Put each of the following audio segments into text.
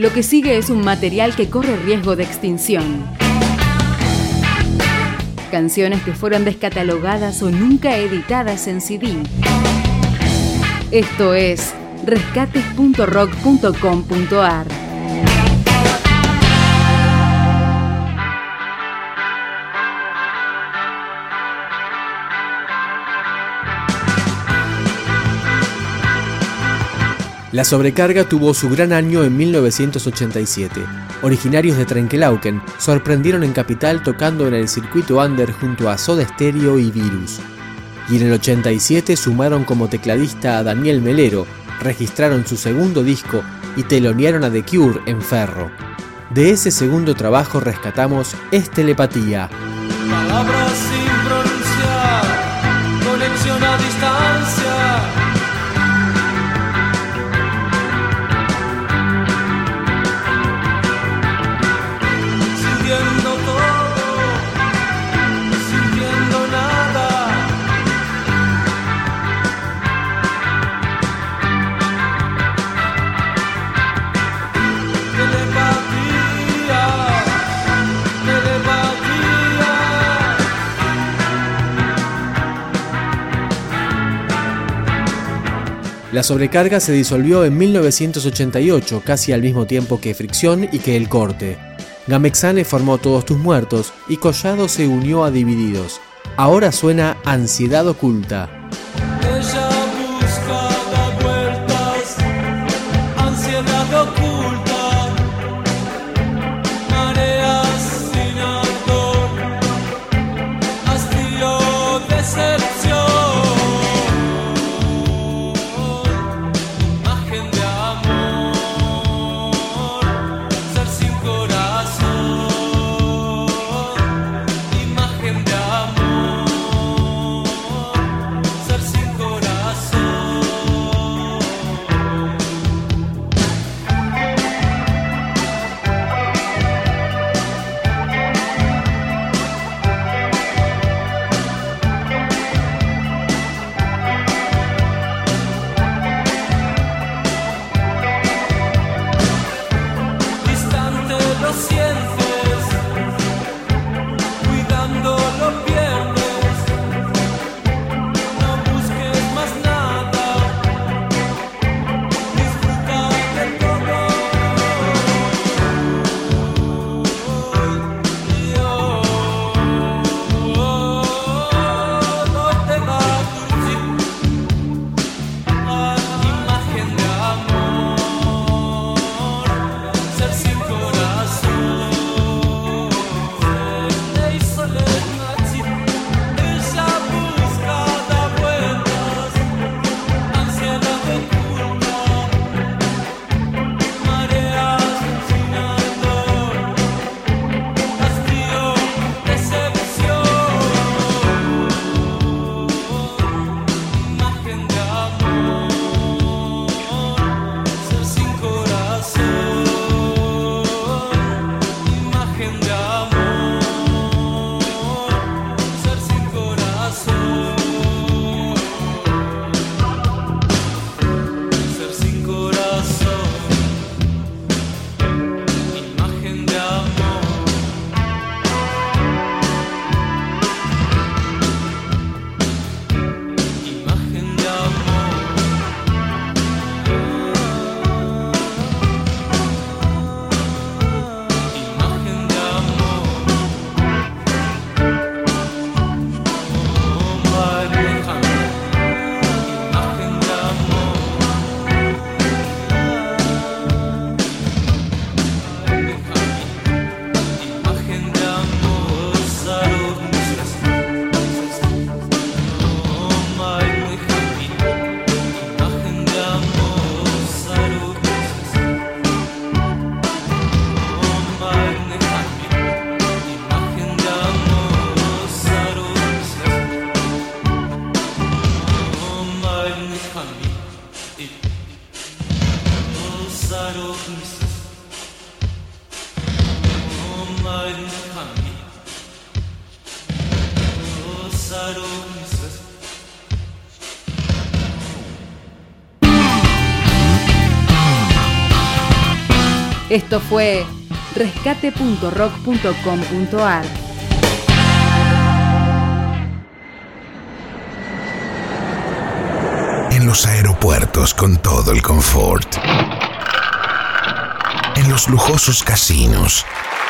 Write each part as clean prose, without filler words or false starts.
Lo que sigue es un material que corre riesgo de extinción. Canciones que fueron descatalogadas o nunca editadas en CD. Esto es rescates.rock.com.ar. La Sobrecarga tuvo su gran año en 1987. Originarios de Trenkelauken, sorprendieron en Capital tocando en el circuito under junto a Soda Stereo y Virus. Y en el 87 sumaron como tecladista a Daniel Melero, registraron su segundo disco y telonearon a The Cure en Ferro. De ese segundo trabajo rescatamos Es Telepatía. Palabras sin pronunciar, conexión a distancia. La Sobrecarga se disolvió en 1988, casi al mismo tiempo que Fricción y que El Corte. Gamexane formó Todos Tus Muertos y Collado se unió a Divididos. Ahora suena Ansiedad Oculta. Ella busca dar vueltas, ansiedad oculta, mareas sin ardor, hastío, decepción. Esto fue rescate.rock.com.ar. En los aeropuertos con todo el confort. En los lujosos casinos.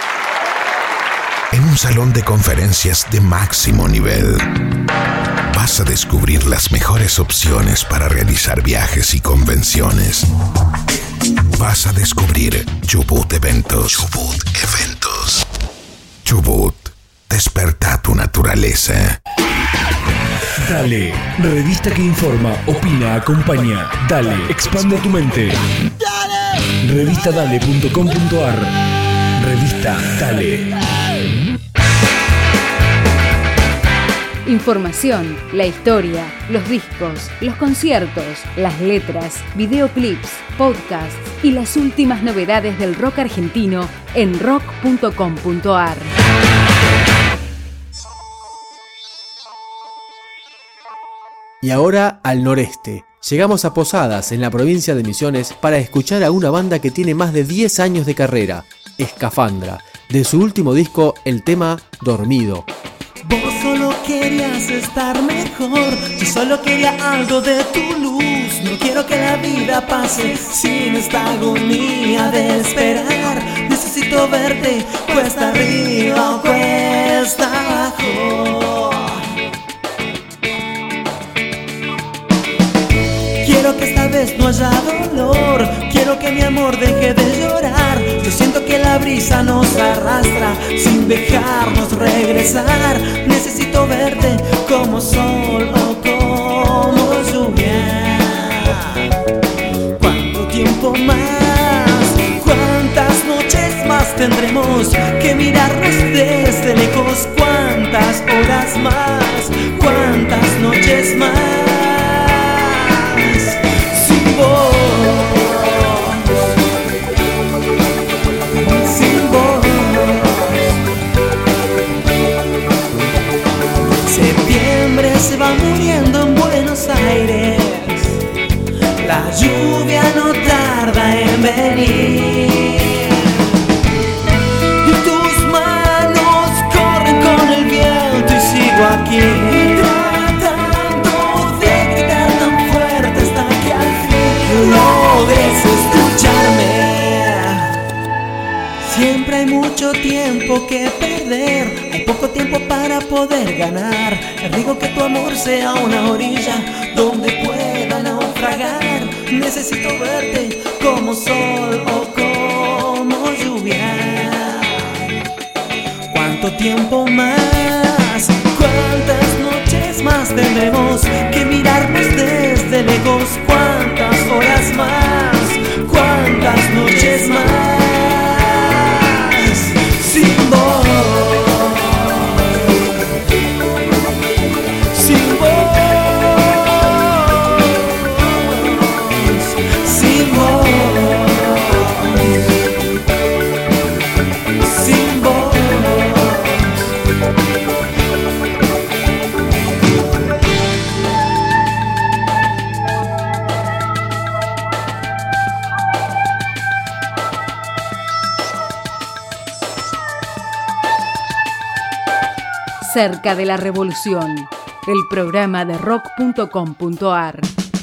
En un salón de conferencias de máximo nivel. Vas a descubrir las mejores opciones para realizar viajes y convenciones. Vas a descubrir Chubut Eventos. Chubut Eventos. Chubut, desperta tu naturaleza. Dale, revista que informa, opina, acompaña. Dale, expande tu mente. Revistadale.com.ar. Revista Dale. Información, la historia, los discos, los conciertos, las letras, videoclips, podcasts y las últimas novedades del rock argentino en rock.com.ar. Y ahora al noreste. Llegamos a Posadas, en la provincia de Misiones, para escuchar a una banda que tiene más de 10 años de carrera, Escafandra. De su último disco, el tema Dormido. Vos solo querías estar mejor, yo solo quería algo de tu luz. No quiero que la vida pase sin esta agonía de esperar. Necesito verte cuesta arriba o cuesta abajo. Quiero que esta vez no haya dolor, quiero que mi amor deje de llorar. Yo siento que la brisa nos arrastra sin dejarnos regresar. Necesito verte como sol o como lluvia. ¿Cuánto tiempo más? ¿Cuántas noches más tendremos que mirarnos desde lejos? ¿Cuántas horas más? ¿Cuántas noches más? Se va muriendo en Buenos Aires, la lluvia no tarda en venir y tus manos corren con el viento y sigo aquí tratando de gritar tan fuerte hasta que al fin logres escucharme. Siempre hay mucho tiempo que perder, hay poco tiempo para poder ganar. Te digo que tu amor sea una orilla donde pueda naufragar. Necesito verte como sol o como lluvia. ¿Cuánto tiempo más? ¿Cuántas noches más tendremos que mirarnos desde lejos? ¿Cuántas horas más? ¿Cuántas noches más? Sin vos. Cerca de la Revolución, el programa de rock.com.ar.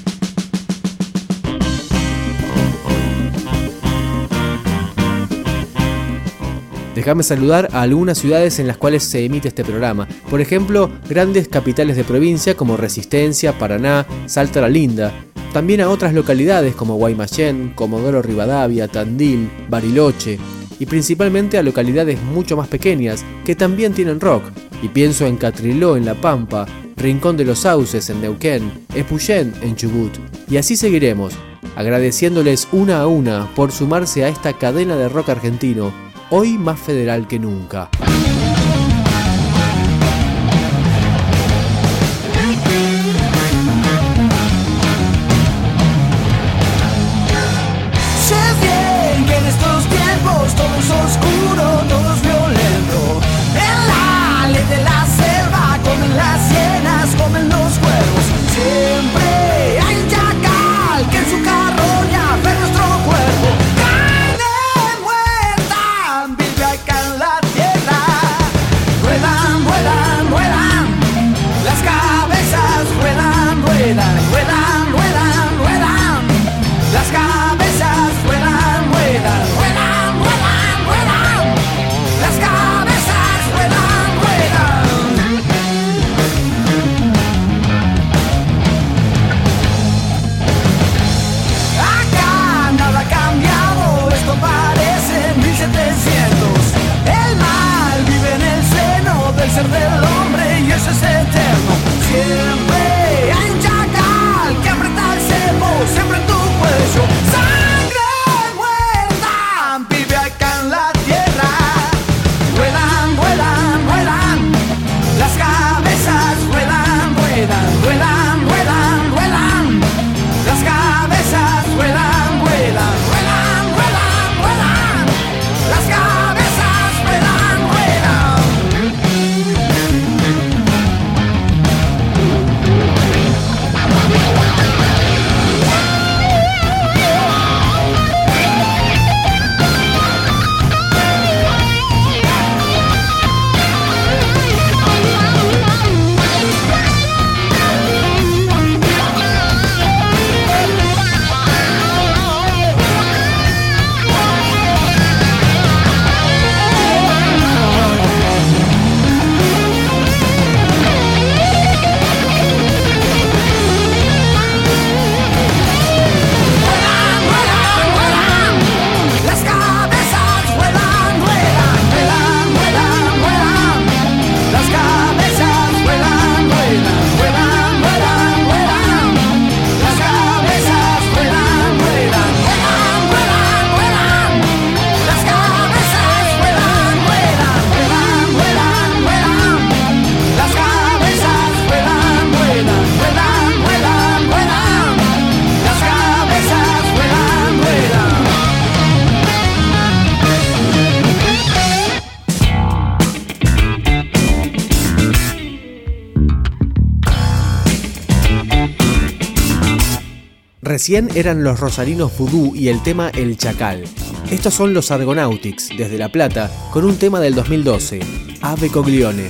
Déjame saludar a algunas ciudades en las cuales se emite este programa. Por ejemplo, grandes capitales de provincia como Resistencia, Paraná, Salta la Linda. También a otras localidades como Guaymallén, Comodoro Rivadavia, Tandil, Bariloche. Y principalmente a localidades mucho más pequeñas que también tienen rock. Y pienso en Catriló en La Pampa, Rincón de los Sauces en Neuquén, Epuyén en Chubut. Y así seguiremos, agradeciéndoles una a una por sumarse a esta cadena de rock argentino, hoy más federal que nunca. Siempre hay un chacal que en su carroña ve nuestro cuerpo. Carne ruedan, ruedan, ruedan, ruedan. Las cabezas ruedan, ruedan, ruedan, ruedan, ruedan. Las cabezas ruedan, ruedan. Acá nada ha cambiado, esto parece 1700. El mal vive en el seno del ser del hombre y eso es eterno. Siempre hay un chacal que aprieta el cebo, siempre en tu cuello. Sangre muerta vive acá en la tierra. Ruedan, ruedan, ruedan. Las cabezas ruedan, ruedan, ruedan, ruedan, ruedan. Las cabezas ruedan, ruedan, ruedan, ruedan, ruedan. Las cabezas ruedan, ruedan. Recién eran los rosarinos Vudú y el tema El Chacal. Estos son los Argonautics, desde La Plata, con un tema del 2012, Ave Coglione.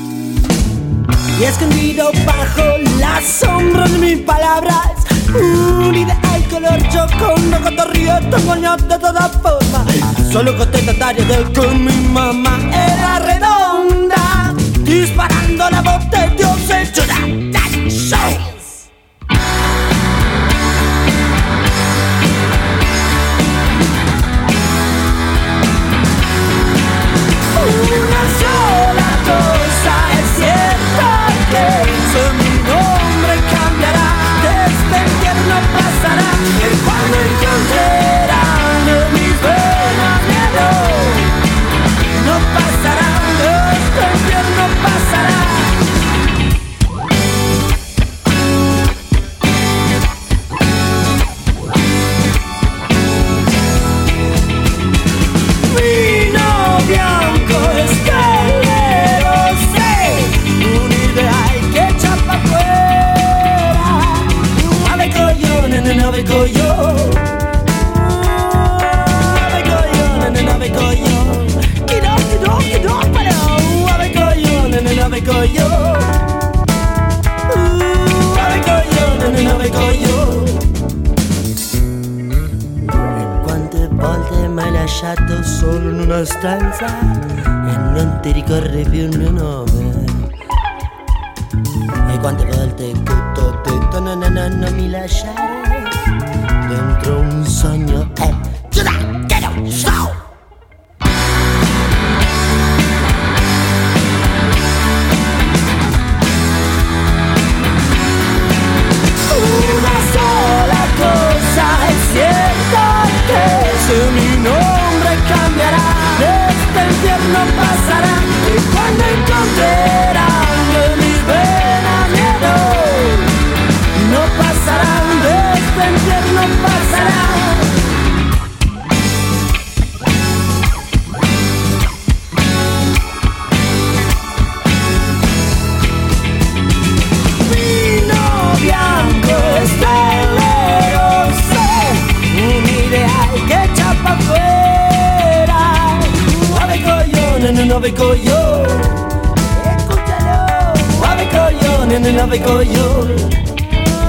Y escondido bajo la sombra de mis palabras, un ideal color chocondo, cotorrío, tomoño de toda forma. Solo contestatario de que mi mamá era redonda, disparando la voz de Dios hecho show. Una sola cosa es cierta, que mi nombre cambiará, desde el infierno pasará, y cuando encontrarán en mis venas miedo, no pasará, desde el infierno pasará. Quante volte mai lasciato solo in una stanza e non ti ricordi più il mio nome? E quante volte che t'ho detto no, no, no, non mi lasciare dentro un sogno e stop! Una sola cosa è cierta, que si mi nombre cambiará, este infierno pasará, y cuando encontrarán de mis venas miedo, no pasarán, de este infierno pasará. Ave coglione, escúchalo. Ave coglione, ave coglione.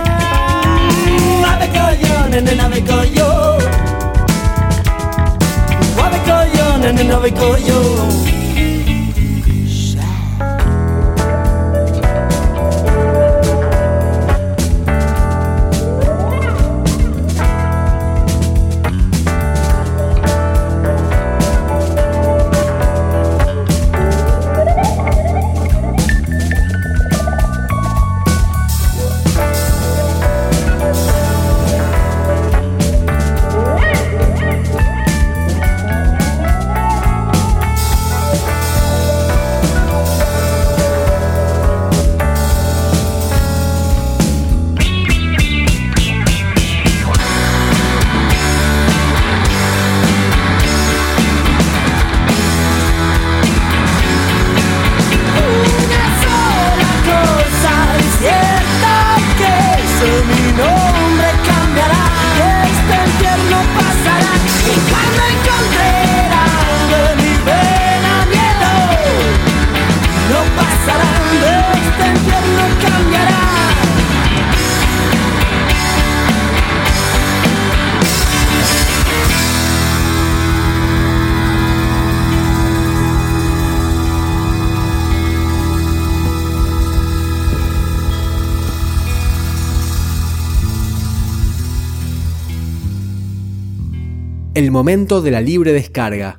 el momento de la libre descarga.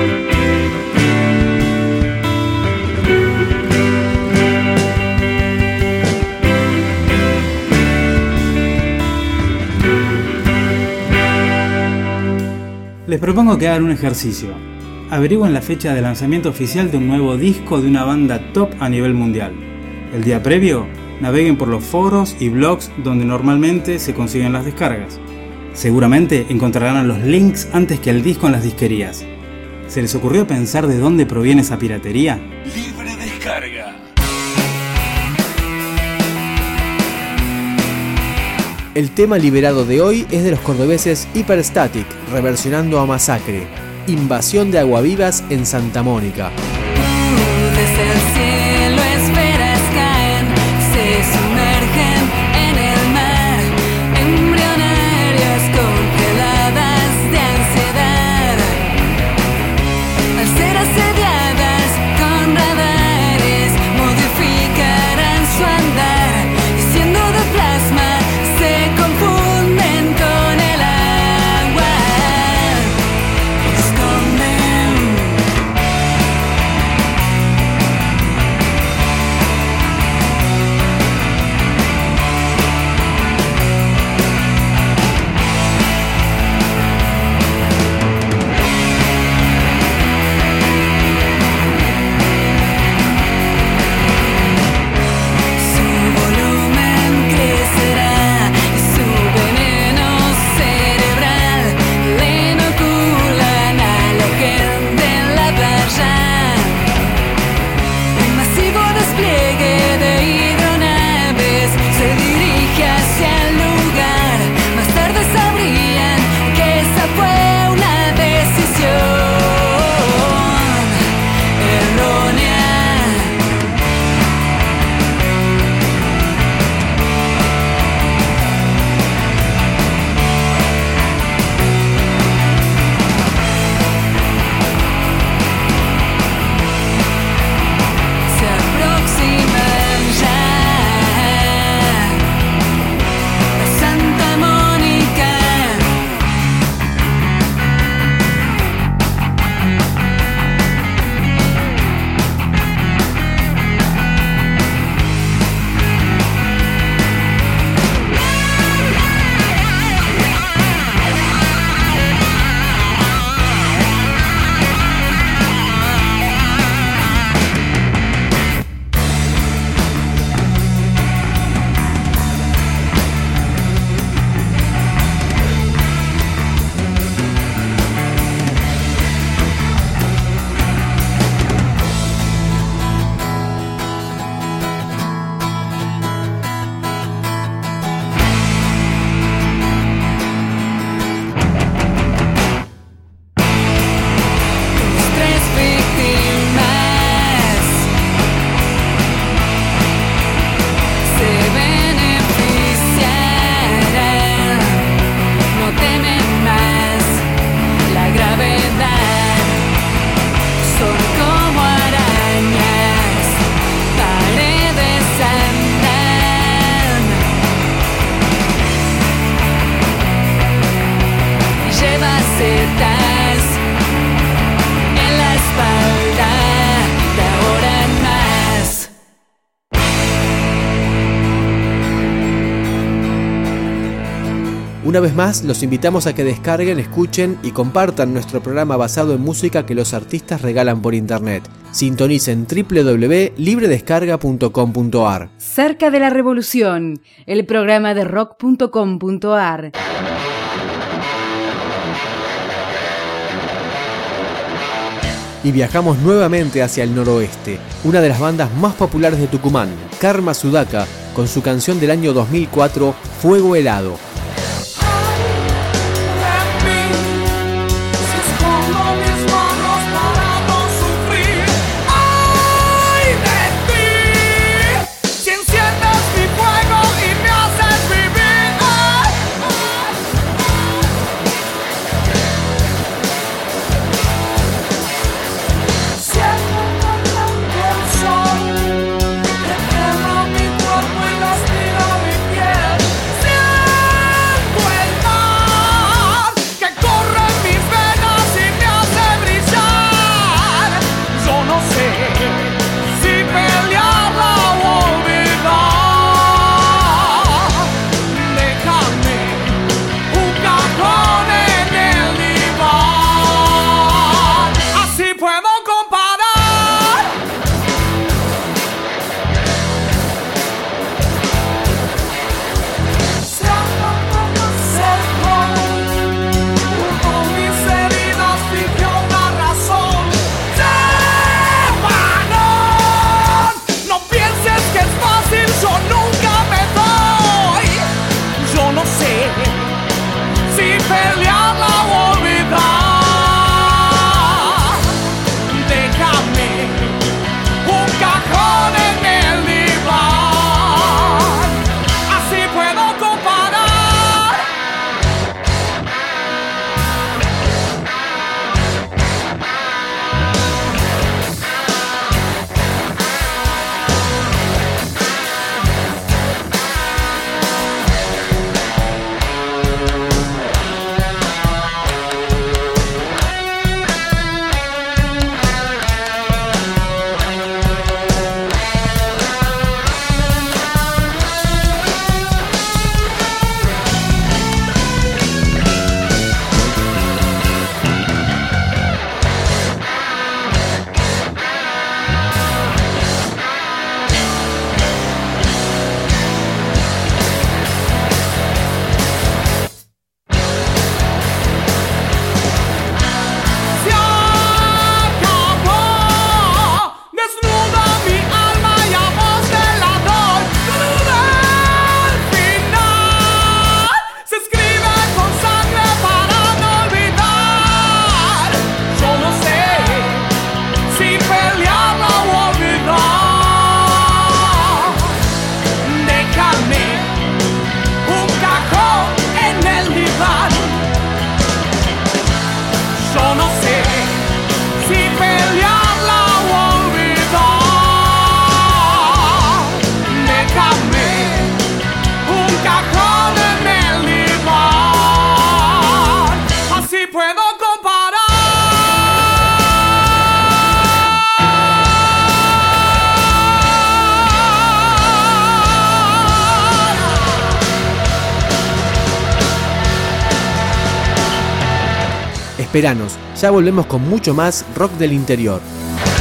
Les propongo que hagan un ejercicio. Averigüen la fecha de lanzamiento oficial de un nuevo disco de una banda top a nivel mundial. El día previo, naveguen por los foros y blogs donde normalmente se consiguen las descargas. Seguramente encontrarán los links antes que el disco en las disquerías. ¿Se les ocurrió pensar de dónde proviene esa piratería? Libre descarga. El tema liberado de hoy es de los cordobeses Hyperstatic, reversionando a Masacre, Invasión de Aguavivas en Santa Mónica. Desde el cielo esferas caen, se sumergen en el mar, embrionarias congeladas de ansiedad. Al ser asediadas con radares, modificarán su andar y siendo de plasma se confunden con el agua. Esconden. Su volumen crecerá y su veneno cerebral le inoculan a la gente en la playa. Un masivo despliegue de hidronaves se dirige hacia el lugar. Más tarde sabrían que esa fue una decisión errónea. Se aproximan ya a Santa Mónica. Tus tres víctimas se beneficiarán, no temen más la gravedad, son como arañas, paredes andan y lleva setas en la espalda de ahora en más. Una vez más, los invitamos a que descarguen, escuchen y compartan nuestro programa basado en música que los artistas regalan por internet. Sintonicen www.libredescarga.com.ar. Cerca de la Revolución, el programa de rock.com.ar. Y viajamos nuevamente hacia el noroeste, una de las bandas más populares de Tucumán, Karma Sudaka, con su canción del año 2004, Fuego Helado. Mi cuerpo y lastima mi piel. Esperanos, ya volvemos con mucho más rock del interior.